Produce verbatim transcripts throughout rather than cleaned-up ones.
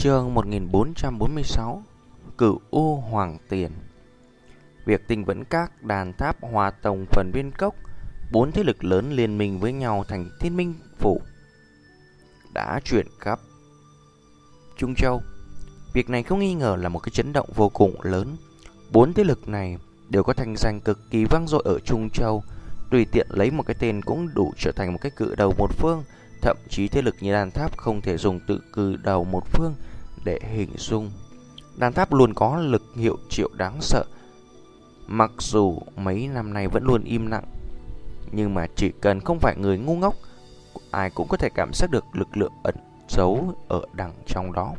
Chương một nghìn bốn trăm bốn mươi sáu Cửu U Hoàng Tiền. Việc Tinh Vẫn Các, Đàn Tháp, Hòa Tông, Phần Viên Cốc, bốn thế lực lớn liên minh với nhau thành Thiên Minh Phủ đã chuyển khắp Trung Châu. Việc này không nghi ngờ là một cái chấn động vô cùng lớn. Bốn thế lực này đều có thành danh cực kỳ vang dội ở Trung Châu, tùy tiện lấy một cái tên cũng đủ trở thành một cái cự đầu một phương. Thậm chí thế lực như Đàn Tháp không thể dùng tự cự đầu một phương để hình dung. Đàn Tháp luôn có lực hiệu triệu đáng sợ, mặc dù mấy năm nay vẫn luôn im lặng, nhưng mà chỉ cần không phải người ngu ngốc, ai cũng có thể cảm giác được lực lượng ẩn giấu ở đằng trong đó.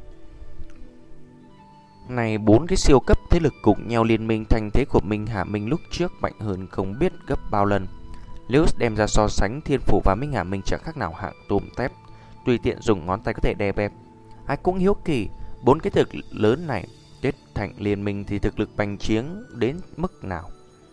Này, bốn cái siêu cấp thế lực cùng nhau liên minh, thành thế của Minh Hà Minh lúc trước mạnh hơn không biết gấp bao lần. Nếu đem ra so sánh, Thiên Phủ và Minh Hà Minh chẳng khác nào hạng tôm tép, tùy tiện dùng ngón tay có thể đè bẹp. Ai cũng hiếu kỳ, bốn cái thực lực lớn này kết thành liên minh thì thực lực bành trướng đến mức nào.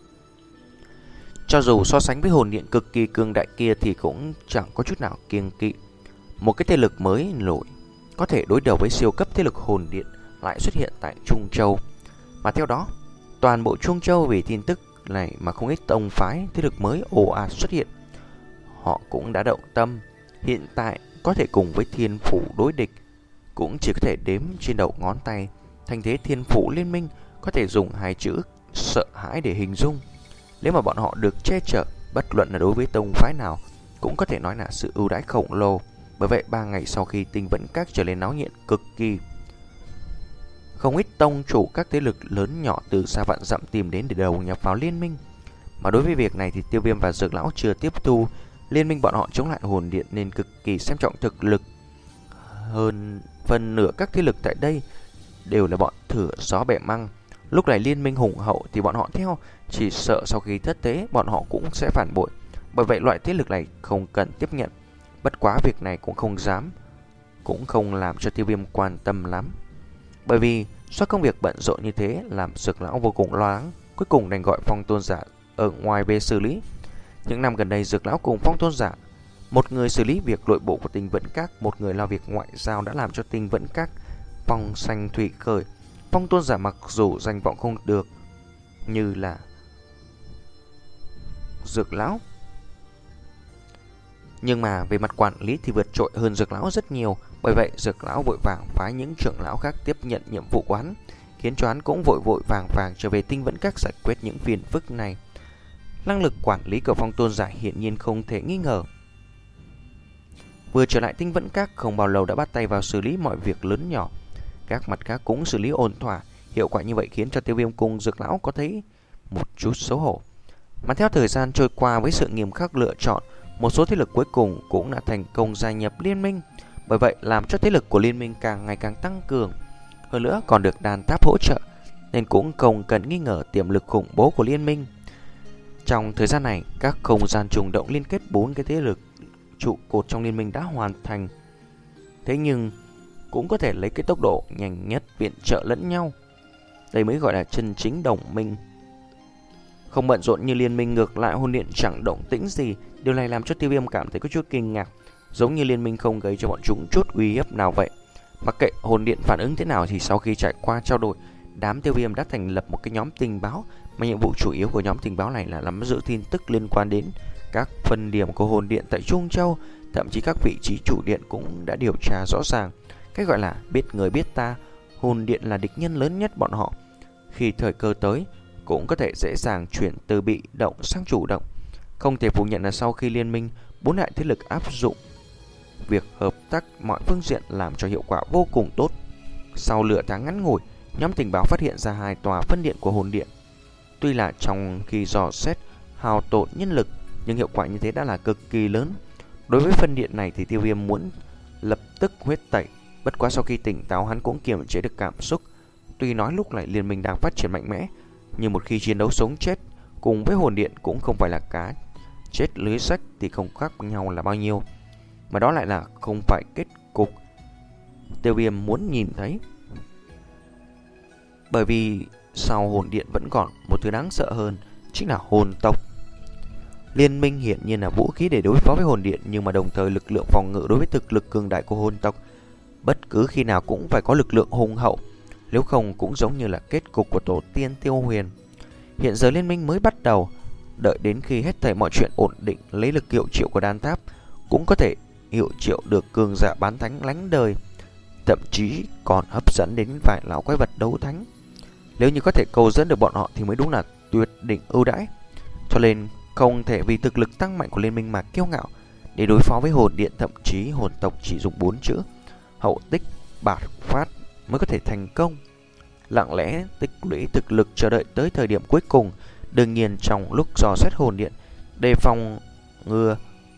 Cho dù so sánh với hồn điện cực kỳ cường đại kia thì cũng chẳng có chút nào kiêng kỵ. Một cái thế lực mới nổi có thể đối đầu với siêu cấp thế lực hồn điện lại xuất hiện tại Trung Châu. Mà theo đó, toàn bộ Trung Châu vì tin tức này mà không ít tông phái thế lực mới ồ ạt xuất hiện. Họ cũng đã động tâm, hiện tại có thể cùng với Thiên Phủ đối địch cũng chỉ có thể đếm trên đầu ngón tay. Thành thế Thiên Phủ liên minh có thể dùng hai chữ sợ hãi để hình dung. Nếu mà bọn họ được che chở, bất luận là đối với tông phái nào, cũng có thể nói là sự ưu đãi khổng lồ. Bởi vậy ba ngày sau khi Tinh Vẫn Các trở nên náo nhiệt cực kỳ, không ít tông chủ các thế lực lớn nhỏ từ xa vạn dặm tìm đến để đầu nhập vào liên minh. Mà đối với việc này thì Tiêu Viêm và Dược Lão chưa tiếp thu liên minh bọn họ chống lại hồn điện nên cực kỳ xem trọng thực lực. Hơn phần nửa các thế lực tại đây đều là bọn thửa gió bẻ măng. Lúc này liên minh hùng hậu thì bọn họ theo, chỉ sợ sau khi thất thế bọn họ cũng sẽ phản bội. Bởi vậy loại thế lực này không cần tiếp nhận. Bất quá việc này cũng không dám, cũng không làm cho Tiêu Viêm quan tâm lắm. Bởi vì do công việc bận rộn như thế làm Dược Lão vô cùng lo lắng, cuối cùng đành gọi Phong Tôn Giả ở ngoài về xử lý. Những năm gần đây Dược Lão cùng Phong Tôn Giả, một người xử lý việc nội bộ của Tinh Vẫn Các, một người lo việc ngoại giao, đã làm cho Tinh Vẫn Các phong sanh thủy khởi. Phong Tôn Giả mặc dù danh vọng không được như là Dược Lão, nhưng mà về mặt quản lý thì vượt trội hơn Dược Lão rất nhiều. Bởi vậy Dược Lão vội vàng phái những trưởng lão khác tiếp nhận nhiệm vụ của hắn, khiến cho hắn cũng vội vội vàng vàng trở về Tinh Vẫn Các giải quyết những phiền phức này. Năng lực quản lý của Phong Tôn Giả hiển nhiên không thể nghi ngờ. Vừa trở lại Tinh Vẫn Các không bao lâu đã bắt tay vào xử lý mọi việc lớn nhỏ. Các mặt khác cũng xử lý ổn thỏa. Hiệu quả như vậy khiến cho Tiêu Viêm cùng Dược Lão có thấy một chút xấu hổ. Mà theo thời gian trôi qua, với sự nghiêm khắc lựa chọn, một số thế lực cuối cùng cũng đã thành công gia nhập liên minh. Bởi vậy làm cho thế lực của liên minh càng ngày càng tăng cường. Hơn nữa còn được Đàn Tháp hỗ trợ, nên cũng không cần nghi ngờ tiềm lực khủng bố của liên minh. Trong thời gian này, các không gian trùng động liên kết bốn cái thế lực trụ cột trong liên minh đã hoàn thành. Thế nhưng cũng có thể lấy cái tốc độ nhanh nhất viện trợ lẫn nhau. Đây mới gọi là chân chính đồng minh. Không bận rộn như liên minh, ngược lại hồn điện chẳng động tĩnh gì. Điều này làm cho Tiêu Viêm cảm thấy có chút kinh ngạc, giống như liên minh không gây cho bọn chúng chút uy hiếp nào vậy. Mặc kệ hồn điện phản ứng thế nào thì sau khi trải qua trao đổi, đám Tiêu Viêm đã thành lập một cái nhóm tình báo. Mà nhiệm vụ chủ yếu của nhóm tình báo này là nắm giữ tin tức liên quan đến các phân điểm của hồn điện tại Trung Châu. Thậm chí các vị trí chủ điện cũng đã điều tra rõ ràng. Cái gọi là biết người biết ta, hồn điện là địch nhân lớn nhất bọn họ. Khi thời cơ tới cũng có thể dễ dàng chuyển từ bị động sang chủ động. Không thể phủ nhận là sau khi liên minh, bốn đại thế lực áp dụng việc hợp tác mọi phương diện làm cho hiệu quả vô cùng tốt. Sau lửa tháng ngắn ngủi, nhóm tình báo phát hiện ra hai tòa phân điện của hồn điện. Tuy là trong khi dò xét hao tổn nhân lực, nhưng hiệu quả như thế đã là cực kỳ lớn. Đối với phân điện này thì Tiêu Viêm muốn lập tức huyết tẩy. Bất quá sau khi tỉnh táo, hắn cũng kiềm chế được cảm xúc. Tuy nói lúc này liên minh đang phát triển mạnh mẽ, nhưng một khi chiến đấu sống chết cùng với hồn điện cũng không phải là cá chết lưới sách thì không khác nhau là bao nhiêu. Mà đó lại là không phải kết cục Tiêu Viêm muốn nhìn thấy. Bởi vì sau hồn điện vẫn còn một thứ đáng sợ hơn, chính là hồn tộc. Liên minh hiển nhiên là vũ khí để đối phó với hồn điện, nhưng mà đồng thời lực lượng phòng ngự đối với thực lực cường đại của hồn tộc bất cứ khi nào cũng phải có lực lượng hùng hậu, nếu không cũng giống như là kết cục của tổ tiên Tiêu Huyền. Hiện giờ liên minh mới bắt đầu, đợi đến khi hết thảy mọi chuyện ổn định, lấy lực hiệu triệu của đan tháp cũng có thể hiệu triệu được cường giả bán thánh lánh đời, thậm chí còn hấp dẫn đến vài lão quái vật đấu thánh. Nếu như có thể cầu dẫn được bọn họ thì mới đúng là tuyệt đỉnh ưu đãi. Cho nên không thể vì thực lực tăng mạnh của liên minh mà kiêu ngạo. Để đối phó với hồn điện, thậm chí hồn tộc chỉ dùng bốn chữ hậu tích bạt phát mới có thể thành công. Lặng lẽ tích lũy thực lực, chờ đợi tới thời điểm cuối cùng. Đương nhiên trong lúc dò xét hồn điện, đề phòng ngừa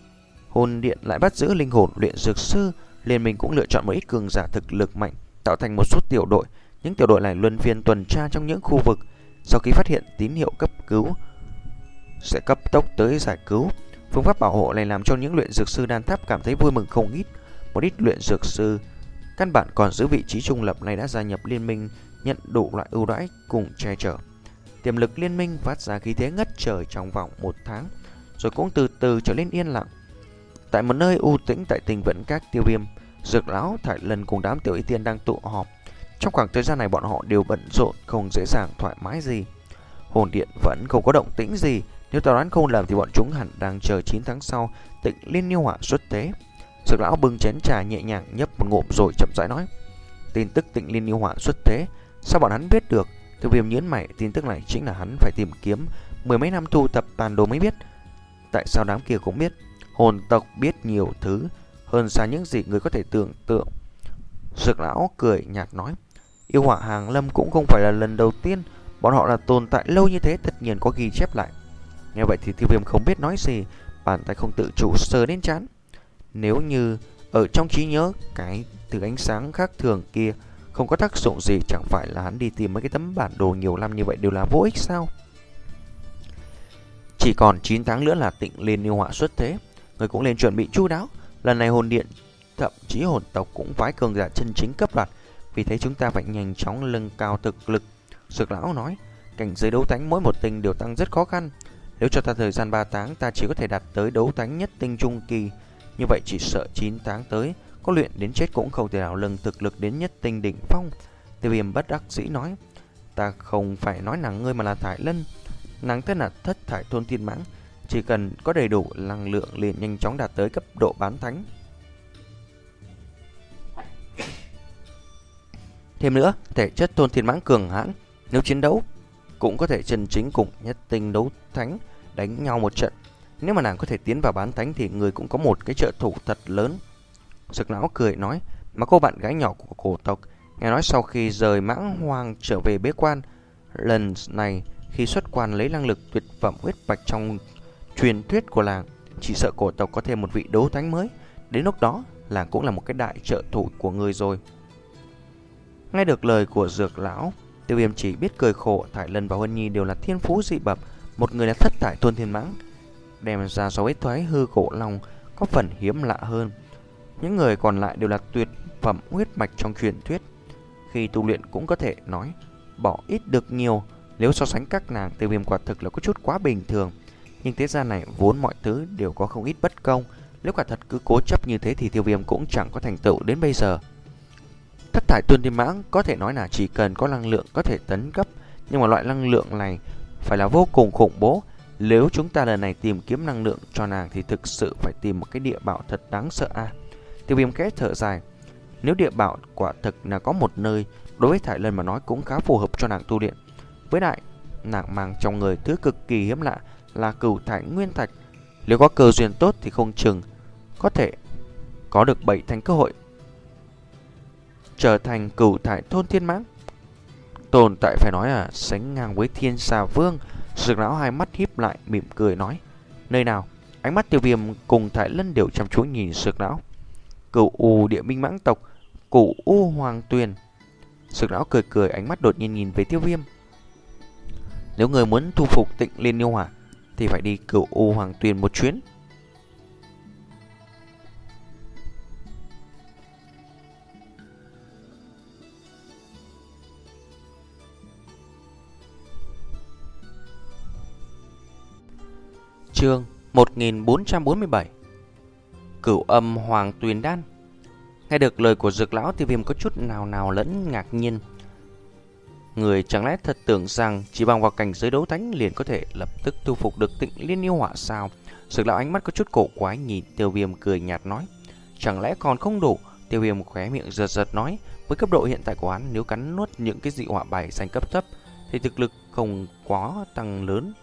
hồn điện lại bắt giữ linh hồn luyện dược sư, liên minh cũng lựa chọn một ít cường giả thực lực mạnh, tạo thành một số tiểu đội. Những tiểu đội này luân phiên tuần tra trong những khu vực, sau khi phát hiện tín hiệu cấp cứu sẽ cấp tốc tới giải cứu. Phương pháp bảo hộ này làm cho những luyện dược sư đan tháp cảm thấy vui mừng không ít. Một ít luyện dược sư căn bản còn giữ vị trí trung lập này đã gia nhập liên minh, nhận đủ loại ưu đãi cùng che chở. Tiềm lực liên minh phát ra khí thế ngất trời trong vòng một tháng, rồi cũng từ từ trở nên yên lặng. Tại một nơi u tĩnh tại Tinh Vẫn Các, Tiêu Viêm, Dược Lão, Thải Lân cùng đám tiểu y tiên đang tụ họp. Trong khoảng thời gian này bọn họ đều bận rộn, không dễ dàng thoải mái gì. Hồn điện vẫn không có động tĩnh gì, nếu ta đoán không lầm thì bọn chúng hẳn đang chờ chín tháng sau Tịnh Liên Nhiêu Hỏa xuất tế. Dược Lão bưng chén trà nhẹ nhàng nhấp một ngụm rồi chậm rãi nói: tin tức Tịnh Liên Nhiêu Hỏa xuất tế, sao bọn hắn biết được? Tiêu Viêm nhướng mày, tin tức này chính là hắn phải tìm kiếm mười mấy năm thu thập tàn đồ mới biết. Tại sao đám kia cũng biết? Hồn tộc biết nhiều thứ hơn xa những gì người có thể tưởng tượng. Dược Lão cười nhạt nói: yêu hỏa hàng lâm cũng không phải là lần đầu tiên, bọn họ là tồn tại lâu như thế, tất nhiên có ghi chép lại. Nghe vậy thì Tiêu Viêm không biết nói gì, bàn tay không tự chủ sờ đến trán. Nếu như ở trong trí nhớ cái thứ ánh sáng khác thường kia không có tác dụng gì, chẳng phải là hắn đi tìm mấy cái tấm bản đồ nhiều năm như vậy đều là vô ích sao? Chỉ còn chín tháng nữa là Tịnh Liên Nhiêu Hỏa xuất thế, người cũng nên chuẩn bị chu đáo. Lần này hồn điện thậm chí hồn tộc cũng phái cường giả chân chính cấp đoạt, vì thế chúng ta phải nhanh chóng nâng cao thực lực. Dược Lão nói: cảnh giới đấu thánh mỗi một tinh đều tăng rất khó khăn. Nếu cho ta thời gian ba tháng, ta chỉ có thể đạt tới đấu thánh nhất tinh trung kỳ. Như vậy chỉ sợ chín tháng tới có luyện đến chết cũng không thể nào nâng thực lực đến nhất tinh đỉnh phong. Tiêu Viêm bất đắc dĩ nói: ta không phải nói nàng ngươi mà là Thải Lân. Nàng tên là Thất Thải Thôn Thiên Mãng, chỉ cần có đầy đủ năng lượng liền nhanh chóng đạt tới cấp độ bán thánh. Thêm nữa, thể chất Thôn Thiên Mãng cường hãn, nếu chiến đấu cũng có thể chân chính cùng nhất tinh đấu thánh đánh nhau một trận. Nếu mà nàng có thể tiến vào bán thánh thì người cũng có một cái trợ thủ thật lớn. Dược Lão cười nói: mà cô bạn gái nhỏ của cổ tộc, nghe nói sau khi rời Mãng Hoang trở về bế quan, lần này khi xuất quan lấy năng lực tuyệt phẩm huyết bạch trong truyền thuyết của làng, chỉ sợ cổ tộc có thêm một vị đấu thánh mới. Đến lúc đó, làng cũng là một cái đại trợ thủ của người rồi. Nghe được lời của Dược Lão, Tiêu Viêm chỉ biết cười khổ. Thải Lân và Huân Nhi đều là thiên phú dị bẩm, một người là Thất Thải Thôn Thiên Mãng, đem ra so với thoái hư cổ long có phần hiếm lạ hơn. Những người còn lại đều là tuyệt phẩm huyết mạch trong truyền thuyết, khi tu luyện cũng có thể nói bỏ ít được nhiều. Nếu so sánh các nàng, Tiêu Viêm quả thực là có chút quá bình thường. Nhưng thế gian này vốn mọi thứ đều có không ít bất công, nếu quả thật cứ cố chấp như thế thì Tiêu Viêm cũng chẳng có thành tựu đến bây giờ. Thất Thải Thôn Thiên Mãng có thể nói là chỉ cần có năng lượng có thể tấn cấp, nhưng mà loại năng lượng này phải là vô cùng khủng bố. Nếu chúng ta lần này tìm kiếm năng lượng cho nàng thì thực sự phải tìm một cái địa bảo thật đáng sợ a. À, Tiêu Viêm khẽ thở dài. Nếu địa bảo quả thực là có một nơi, đối với Thải Lân mà nói cũng khá phù hợp cho nàng tu luyện. Với lại, nàng mang trong người thứ cực kỳ hiếm lạ là Cửu Thải Nguyên Thạch. Nếu có cơ duyên tốt thì không chừng có thể có được bảy thành cơ hội trở thành Cửu Thải Thôn Thiên Mãng. Tồn tại phải nói là sánh ngang với Thiên Xà Vương. Dược Lão hai mắt híp lại mỉm cười nói: nơi nào? Ánh mắt Tiêu Viêm cùng Thải Lân đều chăm chú nhìn Dược Lão. Cửu U Địa Minh Mãng tộc, Cửu U Hoàng Tuyền. Dược Lão cười cười, ánh mắt đột nhiên nhìn về Tiêu Viêm. Nếu người muốn thu phục Tịnh Liên Nhiêu Hỏa thì phải đi Cửu U Hoàng Tuyền một chuyến. Chương một nghìn bốn trăm bốn mươi bảy. Cửu Âm Hoàng Tuyền Đan. Nghe được lời của Dược lão, Tiêu Viêm có chút nào nào lẫn ngạc nhiên. Người chẳng lẽ thật tưởng rằng chỉ bằng vào cảnh giới đấu thánh liền có thể lập tức thu phục được Tịnh Liên yêu hỏa sao? Dược lão ánh mắt có chút cổ quái nhìn Tiêu Viêm cười nhạt nói. Chẳng lẽ còn không đủ? Tiêu Viêm khóe miệng giật giật nói. Với cấp độ hiện tại của hắn, nếu cắn nuốt những cái dị hỏa bài xanh cấp thấp thì thực lực không quá tăng lớn.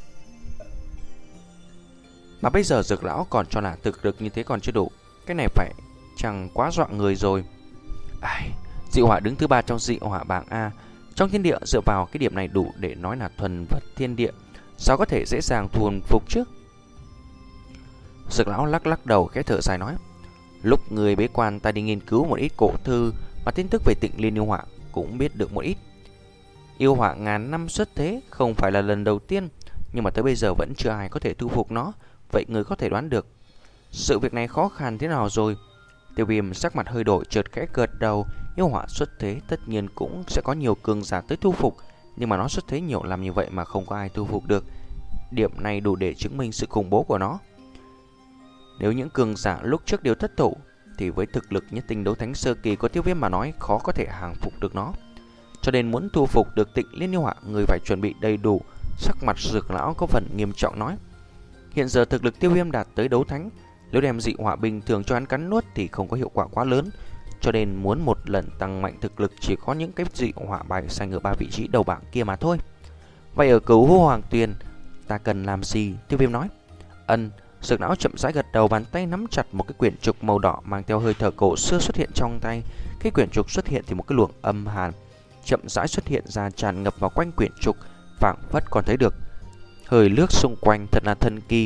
Mà bây giờ Dược lão còn cho là thực lực như thế còn chưa đủ. Cái này phải chẳng quá dọa người rồi. Ai, dị hỏa đứng thứ ba trong dị hỏa bảng A. Trong thiên địa dựa vào cái điểm này đủ để nói là thuần vật thiên địa, sao có thể dễ dàng thuần phục chứ? Dược lão lắc lắc đầu khẽ thở dài nói. Lúc người bế quan ta đi nghiên cứu một ít cổ thư và tin tức về Tịnh Liên yêu hỏa cũng biết được một ít. Yêu hỏa ngàn năm xuất thế không phải là lần đầu tiên, nhưng mà tới bây giờ vẫn chưa ai có thể thu phục nó. Vậy người có thể đoán được sự việc này khó khăn thế nào rồi? Tiêu Viêm sắc mặt hơi đổi, chợt khẽ gật đầu. Yêu hỏa xuất thế tất nhiên cũng sẽ có nhiều cường giả tới thu phục, nhưng mà nó xuất thế nhiều làm như vậy mà không có ai thu phục được. Điểm này đủ để chứng minh sự khủng bố của nó. Nếu những cường giả lúc trước đều thất thủ thì với thực lực nhất tinh đấu thánh sơ kỳ của Tiêu Viêm mà nói khó có thể hàng phục được nó. Cho nên muốn thu phục được Tịnh Liên yêu hỏa, người phải chuẩn bị đầy đủ. Sắc mặt Dược lão có phần nghiêm trọng nói. Hiện giờ thực lực Tiêu Viêm đạt tới đấu thánh, nếu đem dị hỏa bình thường cho hắn cắn nuốt thì không có hiệu quả quá lớn. Cho nên muốn một lần tăng mạnh thực lực chỉ có những cái dị hỏa bài xanh ở ba vị trí đầu bảng kia mà thôi. Vậy ở Cửu Hô Hoàng Tuyền ta cần làm gì? Tiêu Viêm nói. Ân. Dược lão chậm rãi gật đầu, bàn tay nắm chặt một cái quyển trục màu đỏ mang theo hơi thở cổ xưa xuất hiện trong tay. Cái quyển trục xuất hiện thì một cái luồng âm hàn chậm rãi xuất hiện ra, tràn ngập vào quanh quyển trục, phảng phất còn thấy được hơi nước xung quanh, thật là thần kỳ.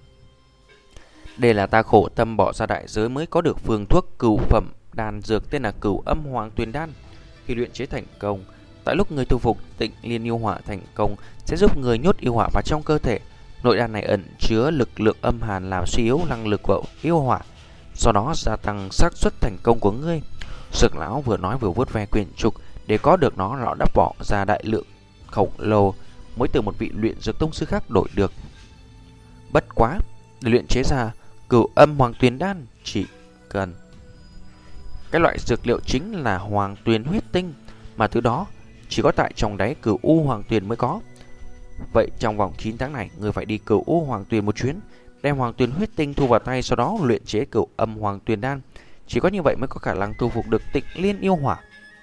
Đây là ta khổ tâm bỏ ra đại giới mới có được phương thuốc cửu phẩm đan dược tên là Cửu Âm Hoàng Tuyền đan. Khi luyện chế thành công, tại lúc người thu phục Tịnh Liên yêu hỏa thành công sẽ giúp người nhốt yêu hỏa vào trong cơ thể. Nội đan này ẩn chứa lực lượng âm hàn làm suy yếu năng lực của yêu hỏa, do đó gia tăng xác suất thành công của ngươi. Dược lão vừa nói vừa vuốt ve quyển trục. Để có được nó, lão đã bỏ ra đại lượng khổng lồ mới từ một vị luyện dược tông sư khác đổi được. Bất quá, để luyện chế ra Cửu Âm Hoàng Tuyền đan chỉ cần cái loại dược liệu chính là Hoàng Tuyền huyết tinh, mà thứ đó chỉ có tại trong đáy Cửu U Hoàng Tuyền mới có. Vậy trong vòng chín tháng này, người phải đi Cửu U Hoàng Tuyền một chuyến, đem Hoàng Tuyền huyết tinh thu vào tay, sau đó luyện chế Cửu Âm Hoàng Tuyền đan. Chỉ có như vậy mới có khả năng thu phục được Tịnh Liên yêu hỏa.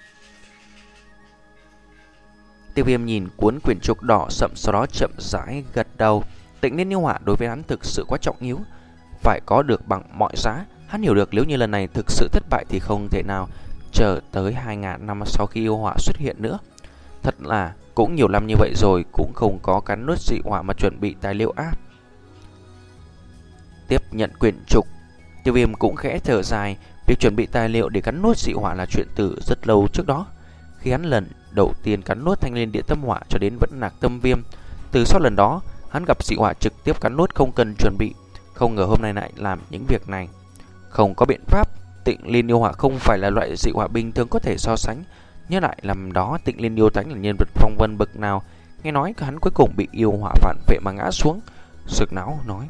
Tiêu Viêm nhìn cuốn quyển trục đỏ sậm, sau đó chậm rãi gật đầu. Tịnh Liên yêu hỏa đối với hắn thực sự quá trọng yếu, phải có được bằng mọi giá. Hắn hiểu được nếu như lần này thực sự thất bại thì không thể nào chờ tới hai nghìn năm sau khi yêu hỏa xuất hiện nữa. Thật là cũng nhiều năm như vậy rồi cũng không có cắn nuốt dị hỏa mà chuẩn bị tài liệu áp. Tiếp nhận quyển trục, Tiêu Viêm cũng khẽ thở dài. Việc chuẩn bị tài liệu để cắn nuốt dị hỏa là chuyện từ rất lâu trước đó. Khi hắn lần đầu tiên cắn nuốt thanh liên địa tâm hỏa cho đến vẫn nạc tâm viêm, từ sau lần đó hắn gặp dị hỏa trực tiếp cắn nuốt không cần chuẩn bị. Không ngờ hôm nay lại làm những việc này. Không có biện pháp, Tịnh Liên yêu hỏa không phải là loại dị hỏa bình thường có thể so sánh. Nhớ lại làm đó Tịnh Liên yêu thánh là nhân vật phong vân bậc nào. Nghe nói hắn cuối cùng bị yêu hỏa phản vệ mà ngã xuống. Dược não nói.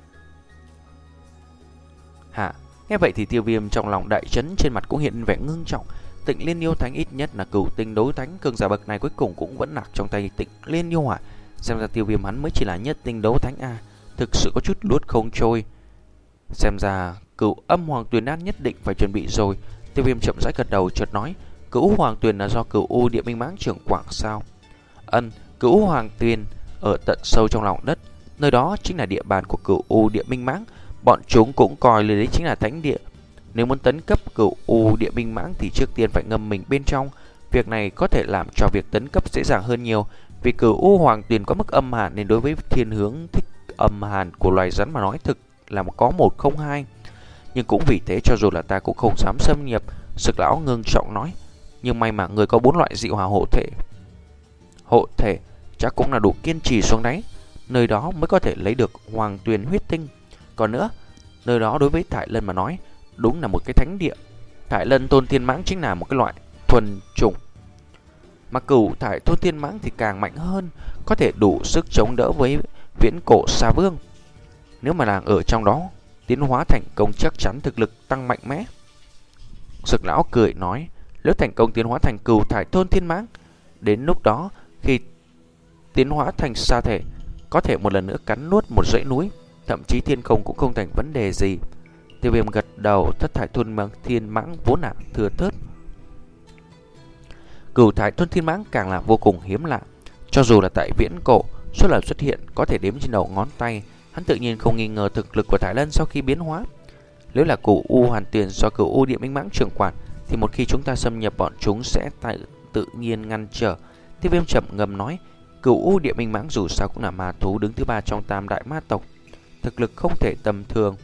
Hả? Nghe vậy thì Tiêu Viêm trong lòng đại chấn, trên mặt cũng hiện vẻ ngưng trọng. Tịnh Liên yêu thánh ít nhất là cửu tinh đấu thánh, cường giả bậc này cuối cùng cũng vẫn nạc trong tay Tịnh Liên yêu hỏa. Xem ra Tiêu Viêm hắn mới chỉ là nhất tinh đấu thánh a, thực sự có chút luốt không trôi. Xem ra Cửu Âm Hoàng Tuyền đan nhất định phải chuẩn bị rồi. Tiêu Viêm chậm rãi gật đầu, chợt nói. Cửu Hoàng Tuyền là do Cửu U Địa Minh Mãng trưởng quản sao? Ân, Cửu Hoàng Tuyền ở tận sâu trong lòng đất, nơi đó chính là địa bàn của Cửu U Địa Minh Mãng. Bọn chúng cũng coi lời đấy chính là thánh địa. Nếu muốn tấn cấp Cửu U Địa Minh Mãng thì trước tiên phải ngâm mình bên trong. Việc này có thể làm cho việc tấn cấp dễ dàng hơn nhiều. Vì Cửu U Hoàng Tuyền có mức âm hàn nên đối với thiên hướng thích âm hàn của loài rắn mà nói thực là có một không hai. Nhưng cũng vì thế cho dù là ta cũng không dám xâm nhập. Dược lão ngưng trọng nói. Nhưng may mà người có bốn loại dị hỏa hộ thể. Hộ thể chắc cũng là đủ kiên trì xuống đáy. Nơi đó mới có thể lấy được Hoàng Tuyền huyết tinh. Còn nữa, nơi đó đối với Thải Lân mà nói đúng là một cái thánh địa. Thải Lân Tôn Thiên Mãng chính là một cái loại thuần chủng, mà Cửu Thải Tôn Thiên Mãng thì càng mạnh hơn, có thể đủ sức chống đỡ với Viễn Cổ Sa Vương. Nếu mà nàng ở trong đó tiến hóa thành công chắc chắn thực lực tăng mạnh mẽ. Dược lão cười nói, nếu thành công tiến hóa thành Cửu Thải Thôn Thiên Mãng, đến lúc đó khi tiến hóa thành sa thể, có thể một lần nữa cắn nuốt một dãy núi, thậm chí thiên không cũng không thành vấn đề gì. Tiêu Viêm gật đầu. Thất thải thôn thiên mãng vốn là thừa thớt, Cửu Thải Thôn Thiên Mãng càng là vô cùng hiếm lạ. Cho dù là tại viễn cổ, số lần xuất hiện có thể đếm trên đầu ngón tay. Hắn tự nhiên không nghi ngờ thực lực của Thái Lân sau khi biến hóa. Nếu là Cửu U Hoàn Tiền do Cửu U Địa Minh Mãng trưởng quản, thì một khi chúng ta xâm nhập, bọn chúng sẽ tại tự nhiên ngăn trở. Tiêu Viêm chậm ngầm nói, Cửu U Địa Minh Mãng dù sao cũng là ma thú đứng thứ ba trong tam đại ma tộc, thực lực không thể tầm thường.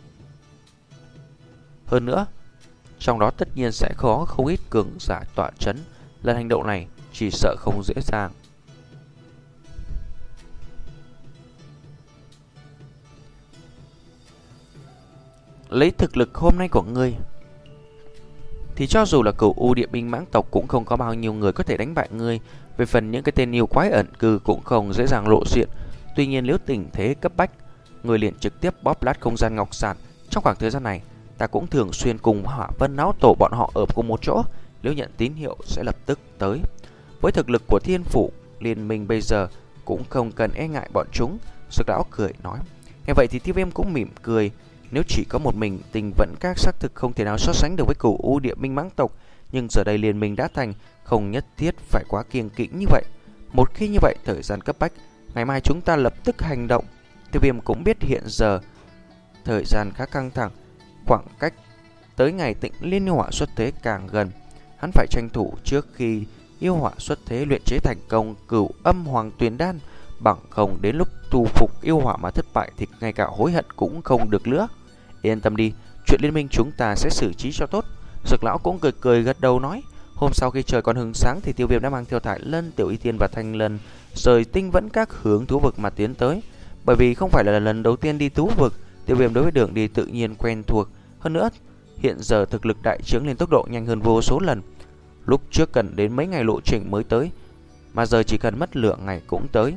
Hơn nữa, trong đó tất nhiên sẽ có không ít cường giả tọa chấn. Lần hành động này chỉ sợ không dễ dàng. Lấy thực lực hôm nay của ngươi thì cho dù là Cửu U Địa Minh Mãng tộc cũng không có bao nhiêu người có thể đánh bại ngươi. Về phần những cái tên yêu quái ẩn cư cũng không dễ dàng lộ diện. Tuy nhiên nếu tình thế cấp bách, người liền trực tiếp bóp lát không gian ngọc sản. Trong khoảng thời gian này, ta cũng thường xuyên cùng Hỏa Vân Náo Tổ bọn họ ở cùng một chỗ. Nếu nhận tín hiệu sẽ lập tức tới. Với thực lực của Thiên Phủ Liên Minh bây giờ cũng không cần e ngại bọn chúng. Dược lão cười nói. Nghe vậy thì Tiêu Viêm cũng mỉm cười. Nếu chỉ có một mình, Tình Vẫn Các xác thực không thể nào so sánh được với Cửu U Địa Minh Mãng tộc. Nhưng giờ đây liên minh đã thành, không nhất thiết phải quá kiêng kỵ như vậy. Một khi như vậy, thời gian cấp bách, ngày mai chúng ta lập tức hành động. Tiêu Viêm cũng biết hiện giờ thời gian khá căng thẳng, khoảng cách tới ngày Tịnh Liên yêu hỏa xuất thế càng gần. Hắn phải tranh thủ trước khi yêu hỏa xuất thế luyện chế thành công Cửu Âm Hoàng Tuyền Đan, bằng không đến lúc tu phục yêu hỏa mà thất bại thì ngay cả hối hận cũng không được nữa. Yên tâm đi, chuyện liên minh chúng ta sẽ xử trí cho tốt. Dược lão cũng cười cười gật đầu nói. Hôm sau khi trời còn hừng sáng thì Tiêu Viêm đã mang theo Thái Lân, Tiểu Y Tiên và Thanh Lân rời Tinh Vẫn Các hướng thú vực mà tiến tới. Bởi vì không phải là lần đầu tiên đi thú vực, Tiêu Viêm đối với đường đi tự nhiên quen thuộc. Hơn nữa, hiện giờ thực lực đại trướng lên tốc độ nhanh hơn vô số lần. Lúc trước cần đến mấy ngày lộ trình mới tới, mà giờ chỉ cần mất lượng ngày cũng tới.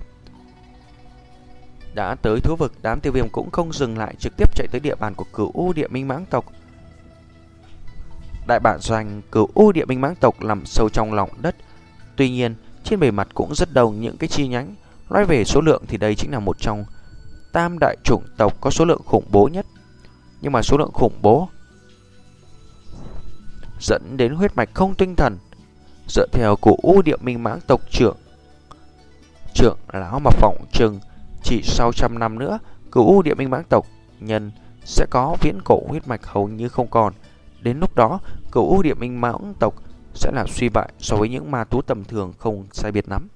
Đã tới thú vực, đám Tiêu Viêm cũng không dừng lại, trực tiếp chạy tới địa bàn của Cửu U Địa Minh Mãng tộc. Đại bản doanh Cửu U Địa Minh Mãng tộc nằm sâu trong lòng đất. Tuy nhiên, trên bề mặt cũng rất đông những cái chi nhánh. Nói về số lượng thì đây chính là một trong tam đại chủng tộc có số lượng khủng bố nhất. Nhưng mà số lượng khủng bố dẫn đến huyết mạch không tinh thần. Dựa theo Cửu U Địa Minh Mãng tộc trưởng trưởng lão mà phỏng chừng, chỉ sau trăm năm nữa, Cửu U Địa Minh Mãng tộc nhân sẽ có viễn cổ huyết mạch hầu như không còn. Đến lúc đó, Cửu U Địa Minh Mãng tộc sẽ là suy bại so với những ma thú tầm thường không sai biệt lắm.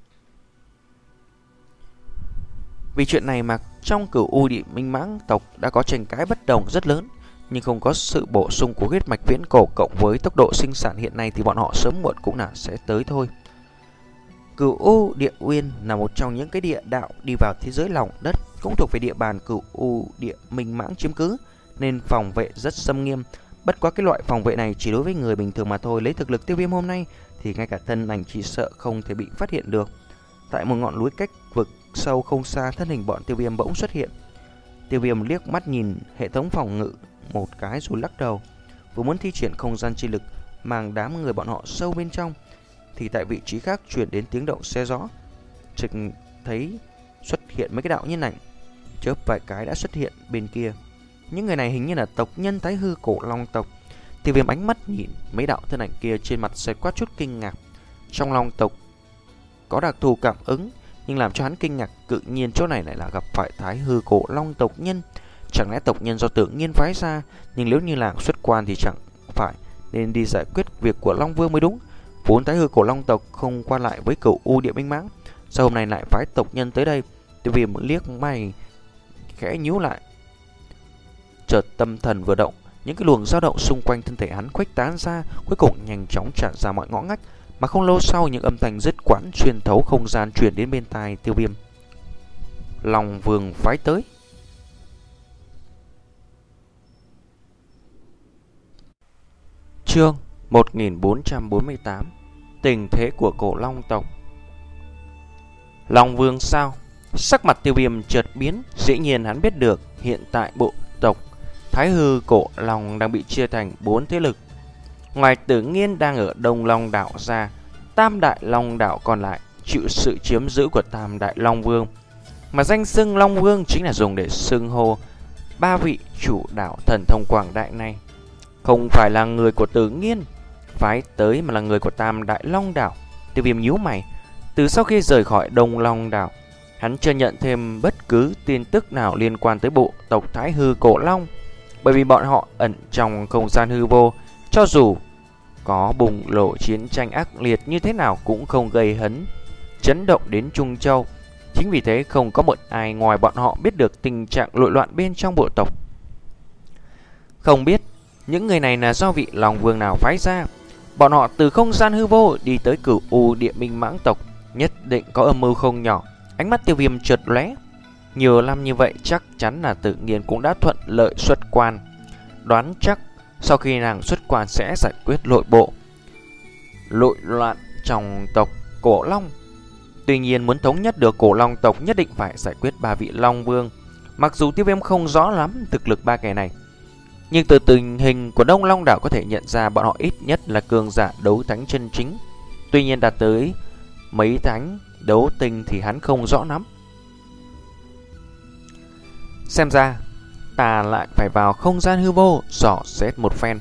Vì chuyện này mà trong Cửu U Địa Minh Mãng tộc đã có tranh cãi bất đồng rất lớn, nhưng không có sự bổ sung của huyết mạch viễn cổ cộng với tốc độ sinh sản hiện nay thì bọn họ sớm muộn cũng là sẽ tới thôi. Cửu U Địa Uyên là một trong những cái địa đạo đi vào thế giới lòng đất, cũng thuộc về địa bàn Cửu U Địa Minh Mãng chiếm cứ, nên phòng vệ rất xâm nghiêm. Bất quá cái loại phòng vệ này chỉ đối với người bình thường mà thôi. Lấy thực lực Tiêu Viêm hôm nay thì ngay cả thân ảnh chỉ sợ không thể bị phát hiện được. Tại một ngọn núi cách vực sâu không xa, thân hình bọn Tiêu Viêm bỗng xuất hiện. Tiêu Viêm liếc mắt nhìn hệ thống phòng ngự một cái rồi lắc đầu. Vừa muốn thi triển không gian chi lực mang đám người bọn họ sâu bên trong, thì tại vị trí khác truyền đến tiếng động xe gió. Trực thấy xuất hiện mấy cái đạo nhân ảnh, chớp vài cái đã xuất hiện bên kia. Những người này hình như là tộc nhân Thái Hư Cổ Long tộc. Tiêu Viêm ánh mắt nhìn mấy đạo thân ảnh kia, trên mặt xẹt qua chút kinh ngạc. Trong Long tộc có đặc thù cảm ứng, nhưng làm cho hắn kinh ngạc tự nhiên chỗ này lại là gặp phải Thái Hư Cổ Long tộc nhân. Chẳng lẽ tộc nhân do tự nhiên phái ra? Nhưng nếu như là xuất quan thì chẳng phải nên đi giải quyết việc của Long Vương mới đúng. Vốn Thái Hư Cổ Long tộc không qua lại với Cửu U Địa Minh Mãng, sao hôm nay lại phái tộc nhân tới đây? Tiêu Viêm liếc mày khẽ nhíu lại. Chợt tâm thần vừa động, những cái luồng dao động xung quanh thân thể hắn khuếch tán ra, cuối cùng nhanh chóng tràn ra mọi ngõ ngách. Mà không lâu sau, những âm thanh dứt quãng xuyên thấu không gian truyền đến bên tai Tiêu Viêm. Long Vương phái tới. Chương một nghìn bốn trăm bốn mươi tám. Tình thế của Cổ Long tộc. Long Vương sao? Sắc mặt Tiêu Viêm chợt biến. Dĩ nhiên hắn biết được hiện tại bộ tộc Thái Hư Cổ Long đang bị chia thành bốn thế lực. Ngoài Tử Nghiên đang ở Đông Long đảo ra, Tam Đại Long đảo còn lại chịu sự chiếm giữ của Tam Đại Long Vương, mà danh xưng Long Vương chính là dùng để xưng hô ba vị chủ đảo thần thông quảng đại này. Không phải là người của Tử Nghiên phái tới, mà là người của Tam Đại Long đảo. Tiêu Viêm nhíu mày. Từ sau khi rời khỏi Đông Long đảo, hắn chưa nhận thêm bất cứ tin tức nào liên quan tới bộ tộc Thái Hư Cổ Long, bởi vì bọn họ ẩn trong không gian hư vô. Cho dù có bùng nổ chiến tranh ác liệt như thế nào cũng không gây hấn chấn động đến Trung Châu. Chính vì thế không có một ai ngoài bọn họ biết được tình trạng nội loạn bên trong bộ tộc. Không biết những người này là do vị Long Vương nào phái ra. Bọn họ từ không gian hư vô đi tới Cửu U Địa Minh Mãng tộc, nhất định có âm mưu không nhỏ. Ánh mắt Tiêu Viêm chợt lóe. Nhiều năm như vậy chắc chắn là Tự Nhiên cũng đã thuận lợi xuất quan. Đoán chắc sau khi nàng xuất quan sẽ giải quyết nội bộ nội loạn trong tộc Cổ Long. Tuy nhiên muốn thống nhất được Cổ Long tộc nhất định phải giải quyết ba vị Long Vương. Mặc dù Tiêu Viêm không rõ lắm thực lực ba kẻ này, nhưng từ tình hình của Đông Long đảo có thể nhận ra bọn họ ít nhất là cường giả đấu thánh chân chính. Tuy nhiên đạt tới mấy thánh đấu tinh thì hắn không rõ lắm. Xem ra ta lại phải vào không gian hư vô dò xét một phen.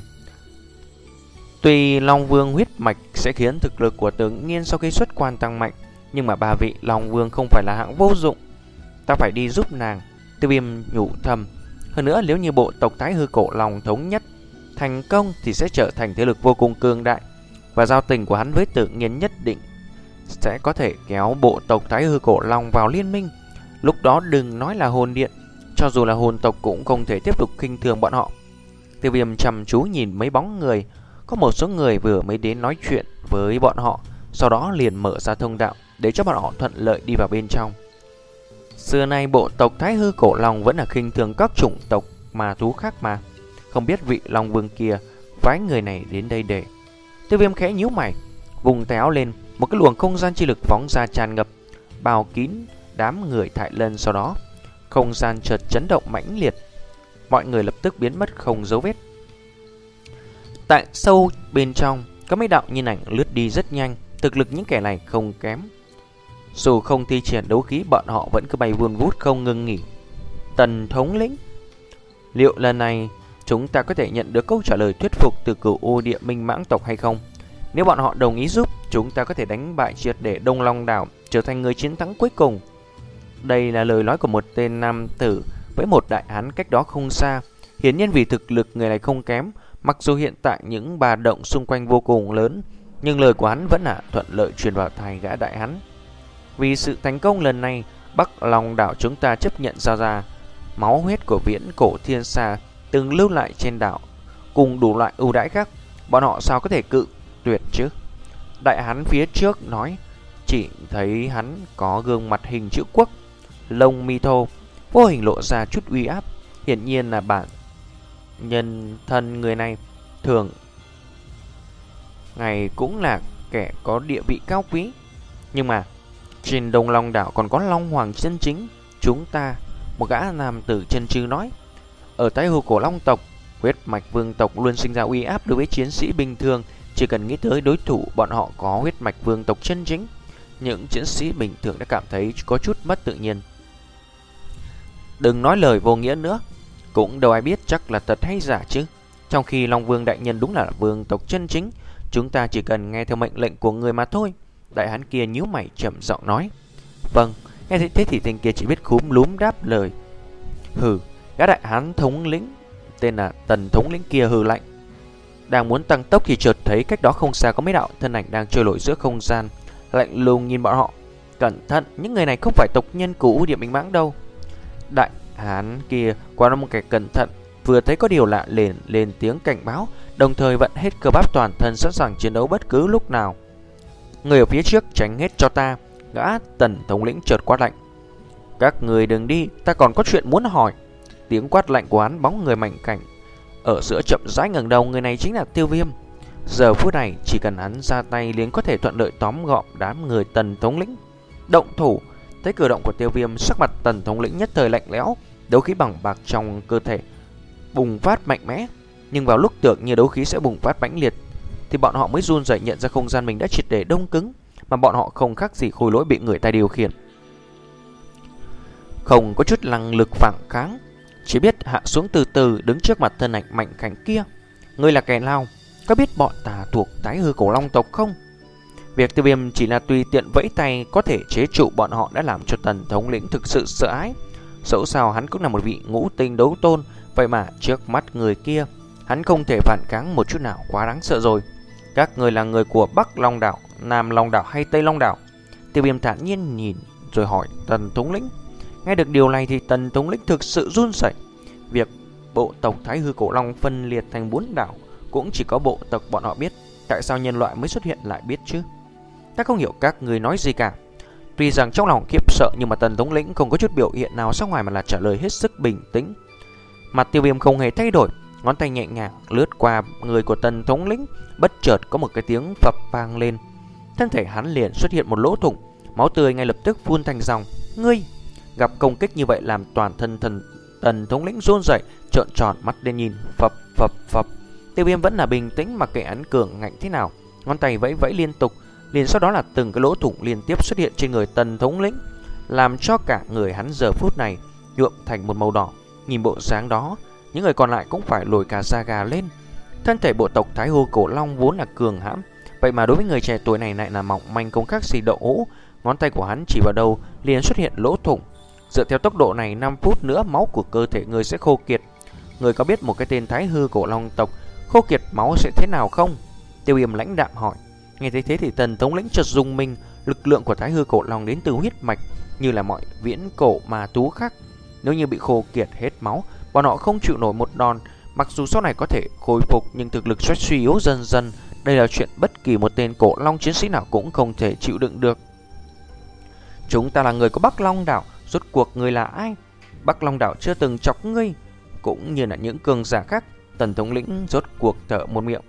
Tuy Long Vương huyết mạch sẽ khiến thực lực của Tự Nhiên sau khi xuất quan tăng mạnh, nhưng mà ba vị Long Vương không phải là hạng vô dụng. Ta phải đi giúp nàng. Tiêu Viêm nhủ thầm. Hơn nữa nếu như bộ tộc Thái Hư Cổ Long thống nhất thành công thì sẽ trở thành thế lực vô cùng cường đại, và giao tình của hắn với Tự Nhiên nhất định sẽ có thể kéo bộ tộc Thái Hư Cổ Long vào liên minh. Lúc đó đừng nói là hồn điện, cho dù là hồn tộc cũng không thể tiếp tục khinh thường bọn họ. Tiêu Viêm chăm chú nhìn mấy bóng người. Có một số người vừa mới đến nói chuyện với bọn họ, sau đó liền mở ra thông đạo để cho bọn họ thuận lợi đi vào bên trong. Xưa nay bộ tộc Thái Hư Cổ Long vẫn là khinh thường các chủng tộc mà thú khác mà. Không biết vị Long Vương kia phái người này đến đây để. Tiêu Viêm khẽ nhíu mày, vùng tay áo lên, một cái luồng không gian chi lực phóng ra tràn ngập, bao kín đám người Thải Lân. Sau đó không gian chợt chấn động mãnh liệt, mọi người lập tức biến mất không dấu vết. Tại sâu bên trong có mấy đạo nhân ảnh lướt đi rất nhanh. Thực lực những kẻ này không kém, dù không thi triển đấu khí bọn họ vẫn cứ bay vun vút không ngừng nghỉ. Tần thống lĩnh, liệu lần này chúng ta có thể nhận được câu trả lời thuyết phục từ Cửu U Địa Minh Mãng tộc hay không? Nếu bọn họ đồng ý giúp, chúng ta có thể đánh bại triệt để Đông Long đảo, trở thành người chiến thắng cuối cùng. Đây là lời nói của một tên nam tử với một đại hán cách đó không xa. Hiển nhiên vì thực lực người này không kém, mặc dù hiện tại những bà động xung quanh vô cùng lớn, nhưng lời của hắn vẫn là thuận lợi truyền vào tai gã đại hán. Vì sự thành công lần này, Bắc Long đảo chúng ta chấp nhận giao ra máu huyết của viễn cổ thiên xa từng lưu lại trên đảo, cùng đủ loại ưu đãi khác. Bọn họ sao có thể cự tuyệt chứ? Đại hán phía trước nói. Chỉ thấy hắn có gương mặt hình chữ quốc, lông mi thô, vô hình lộ ra chút uy áp. Hiển nhiên là bản nhân thân người này thường ngày cũng là kẻ có địa vị cao quý. Nhưng mà trên Đông Long đảo còn có Long Hoàng chân chính. Chúng ta, một gã nam tử chân chư nói, ở Thái Hư Cổ Long tộc, huyết mạch vương tộc luôn sinh ra uy áp đối với chiến sĩ bình thường. Chỉ cần nghĩ tới đối thủ bọn họ có huyết mạch vương tộc chân chính, những chiến sĩ bình thường đã cảm thấy có chút mất tự nhiên. Đừng nói lời vô nghĩa nữa, cũng đâu ai biết chắc là thật hay giả chứ. Trong khi Long Vương đại nhân đúng là vương tộc chân chính, chúng ta chỉ cần nghe theo mệnh lệnh của người mà thôi. Đại hán kia nhíu mày chậm giọng nói. Vâng. Nghe thế, thế thì tên kia chỉ biết khúm lúm đáp lời. Hừ. Gã đại hán thống lĩnh tên là Tần thống lĩnh kia hừ lạnh. Đang muốn tăng tốc thì chợt thấy cách đó không xa có mấy đạo thân ảnh đang trôi nổi giữa không gian, lạnh lùng nhìn bọn họ. Cẩn thận, những người này không phải tộc nhân của Địa Minh Mãng đâu. Đại hán kia qua một kẻ cẩn thận, vừa thấy có điều lạ liền lên tiếng cảnh báo, đồng thời vận hết cơ bắp toàn thân sẵn sàng chiến đấu bất cứ lúc nào. Người ở phía trước tránh hết cho ta. Gã Tần thống lĩnh chợt quát lạnh. Các người đừng đi, ta còn có chuyện muốn hỏi. Tiếng quát lạnh của hắn bóng người mảnh cảnh ở giữa chậm rãi ngẩng đầu. Người này chính là Tiêu Viêm. Giờ phút này chỉ cần hắn ra tay liền có thể thuận lợi tóm gọn đám người Tần thống lĩnh. Động thủ. Thấy cử động của Tiêu Viêm, sắc mặt Tần thống lĩnh nhất thời lạnh lẽo, đấu khí bằng bạc trong cơ thể bùng phát mạnh mẽ. Nhưng vào lúc tưởng như đấu khí sẽ bùng phát mãnh liệt, thì bọn họ mới run rẩy nhận ra không gian mình đã triệt để đông cứng, mà bọn họ không khác gì khối lỗi bị người ta điều khiển. Không có chút năng lực phản kháng, chỉ biết hạ xuống từ từ đứng trước mặt thân ảnh mạnh khảnh kia. Ngươi là kẻ nào? Có biết bọn ta thuộc Thái Hư Cổ Long tộc không? Việc Tiêu Viêm chỉ là tùy tiện vẫy tay có thể chế trụ bọn họ đã làm cho Tần thống lĩnh thực sự sợ hãi. Dẫu sao hắn cũng là một vị ngũ tinh đấu tôn, vậy mà trước mắt người kia hắn không thể phản kháng một chút nào, quá đáng sợ rồi. Các người là người của Bắc Long Đảo, Nam Long Đảo hay Tây Long Đảo? Tiêu Viêm thản nhiên nhìn rồi hỏi Tần thống lĩnh. Nghe được điều này thì Tần thống lĩnh thực sự run rẩy. Việc bộ tộc Thái Hư Cổ Long phân liệt thành bốn đảo cũng chỉ có bộ tộc bọn họ biết. Tại sao nhân loại mới xuất hiện lại biết chứ? Ta không hiểu các người nói gì cả. Tuy rằng trong lòng khiếp sợ, nhưng mà Tần thống lĩnh không có chút biểu hiện nào sắc ngoài mà là trả lời hết sức bình tĩnh. Mặt Tiêu Viêm không hề thay đổi, ngón tay nhẹ nhàng lướt qua người của Tần thống lĩnh. Bất chợt có một cái tiếng phập vang lên, thân thể hắn liền xuất hiện một lỗ thủng, máu tươi ngay lập tức phun thành dòng. Ngươi! Gặp công kích như vậy làm toàn thân thần Tần thống lĩnh run rẩy, trợn tròn mắt lên nhìn. Phập phập phập. Tiêu Viêm vẫn là bình tĩnh mặc kệ hắn cường ngạnh thế nào, ngón tay vẫy vẫy liên tục. Liền sau đó là từng cái lỗ thủng liên tiếp xuất hiện trên người Tần thống lĩnh, làm cho cả người hắn giờ phút này nhuộm thành một màu đỏ. Nhìn bộ dáng đó, những người còn lại cũng phải lồi cả da gà lên. Thân thể bộ tộc Thái Hư Cổ Long vốn là cường hãn, vậy mà đối với người trẻ tuổi này lại là mỏng manh không khác gì đậu hũ. Ngón tay của hắn chỉ vào đầu liền xuất hiện lỗ thủng. Dựa theo tốc độ này, năm phút nữa máu của cơ thể người sẽ khô kiệt. Người có biết một cái tên Thái Hư Cổ Long tộc khô kiệt máu sẽ thế nào không? Tiêu Viêm lãnh đạm hỏi. Nghe thấy thế thì Tần thống lĩnh chợt rung mình. Lực lượng của Thái Hư Cổ Long đến từ huyết mạch, như là mọi viễn cổ ma thú khác. Nếu như bị khô kiệt hết máu, bọn họ không chịu nổi một đòn. Mặc dù sau này có thể khôi phục, nhưng thực lực sẽ suy yếu dần dần. Đây là chuyện bất kỳ một tên cổ long chiến sĩ nào cũng không thể chịu đựng được. Chúng ta là người của Bắc Long Đảo, rốt cuộc người là ai? Bắc Long Đảo chưa từng chọc ngươi, cũng như là những cường giả khác. Tần thống lĩnh rốt cuộc thở một miệng,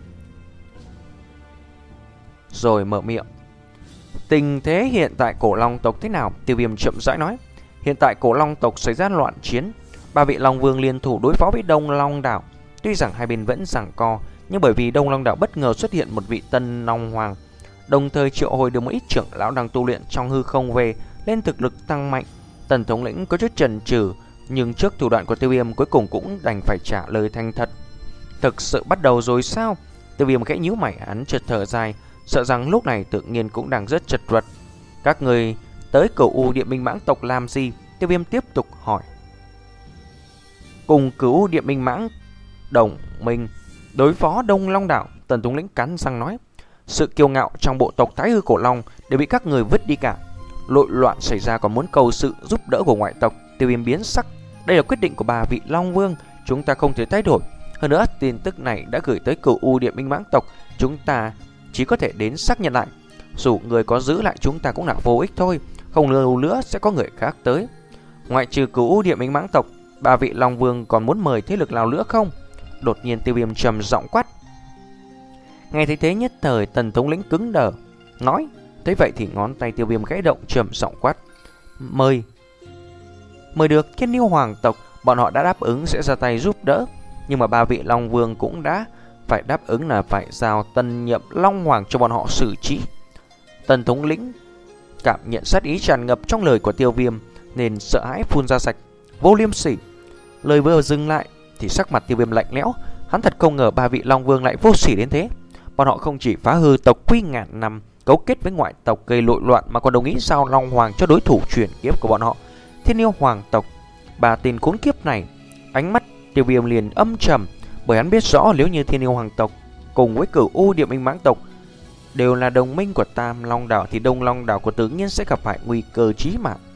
rồi mở miệng. Tình thế hiện tại cổ long tộc thế nào? Tiêu Viêm chậm rãi nói. Hiện tại cổ long tộc xảy ra loạn chiến, ba vị long vương liên thủ đối phó với Đông Long Đảo. Tuy rằng hai bên vẫn giằng co, nhưng bởi vì Đông Long Đảo bất ngờ xuất hiện một vị tân long hoàng, đồng thời triệu hồi được một ít trưởng lão đang tu luyện trong hư không về, lên thực lực tăng mạnh. Tần thống lĩnh có chút chần chừ, nhưng trước thủ đoạn của Tiêu Viêm cuối cùng cũng đành phải trả lời thành thật. Thực sự bắt đầu rồi sao? Tiêu Viêm khẽ nhíu mày, hắn chợt thở dài, sợ rằng lúc này tự nhiên cũng đang rất chật vật. Các người tới Cửu U Địa Minh Mãng tộc làm gì? Tiêu Viêm tiếp tục hỏi. Cùng Cửu U Địa Minh Mãng đồng minh đối phó Đông Long Đảo. Tần thống lĩnh cắn răng nói. Sự kiêu ngạo trong bộ tộc Thái Hư Cổ Long đều bị các người vứt đi cả. Nội loạn xảy ra còn muốn cầu sự giúp đỡ của ngoại tộc. Tiêu Viêm biến sắc. Đây là quyết định của ba vị Long Vương, chúng ta không thể thay đổi. Hơn nữa tin tức này đã gửi tới Cửu U Địa Minh Mãng tộc, chúng ta chỉ có thể đến xác nhận lại. Dù người có giữ lại chúng ta cũng là vô ích thôi, không lâu nữa sẽ có người khác tới. Ngoại trừ Cửu U Địa Minh Mãng tộc, ba vị Long Vương còn muốn mời thế lực nào nữa không? Đột nhiên Tiêu Viêm trầm giọng quát. Nghe thấy thế nhất thời Tần thống lĩnh cứng đờ, nói. Thế vậy thì ngón tay Tiêu Viêm khẽ động, trầm giọng quát. Mời. Mời được Thiên Yêu Hoàng tộc, bọn họ đã đáp ứng sẽ ra tay giúp đỡ. Nhưng mà ba vị Long Vương cũng đã phải đáp ứng là phải giao tân nhậm Long Hoàng cho bọn họ xử trí. Tần thống lĩnh cảm nhận sát ý tràn ngập trong lời của Tiêu Viêm nên sợ hãi phun ra sạch. Vô liêm sỉ. Lời vừa dừng lại thì sắc mặt Tiêu Viêm lạnh lẽo. Hắn thật không ngờ ba vị Long Vương lại vô sỉ đến thế. Bọn họ không chỉ phá hư tộc quy ngàn năm, cấu kết với ngoại tộc gây nội loạn, mà còn đồng ý giao Long Hoàng cho đối thủ chuyển kiếp của bọn họ, Thiên Yêu Hoàng tộc. Ba tên khốn kiếp này. Ánh mắt Tiêu Viêm liền âm trầm, bởi hắn biết rõ nếu như Thiên Yêu Hoàng tộc cùng với Cửu U Địa Minh Mãng tộc đều là đồng minh của Tam Long Đảo thì Đông Long Đảo của tự nhiên sẽ gặp phải nguy cơ chí mạng.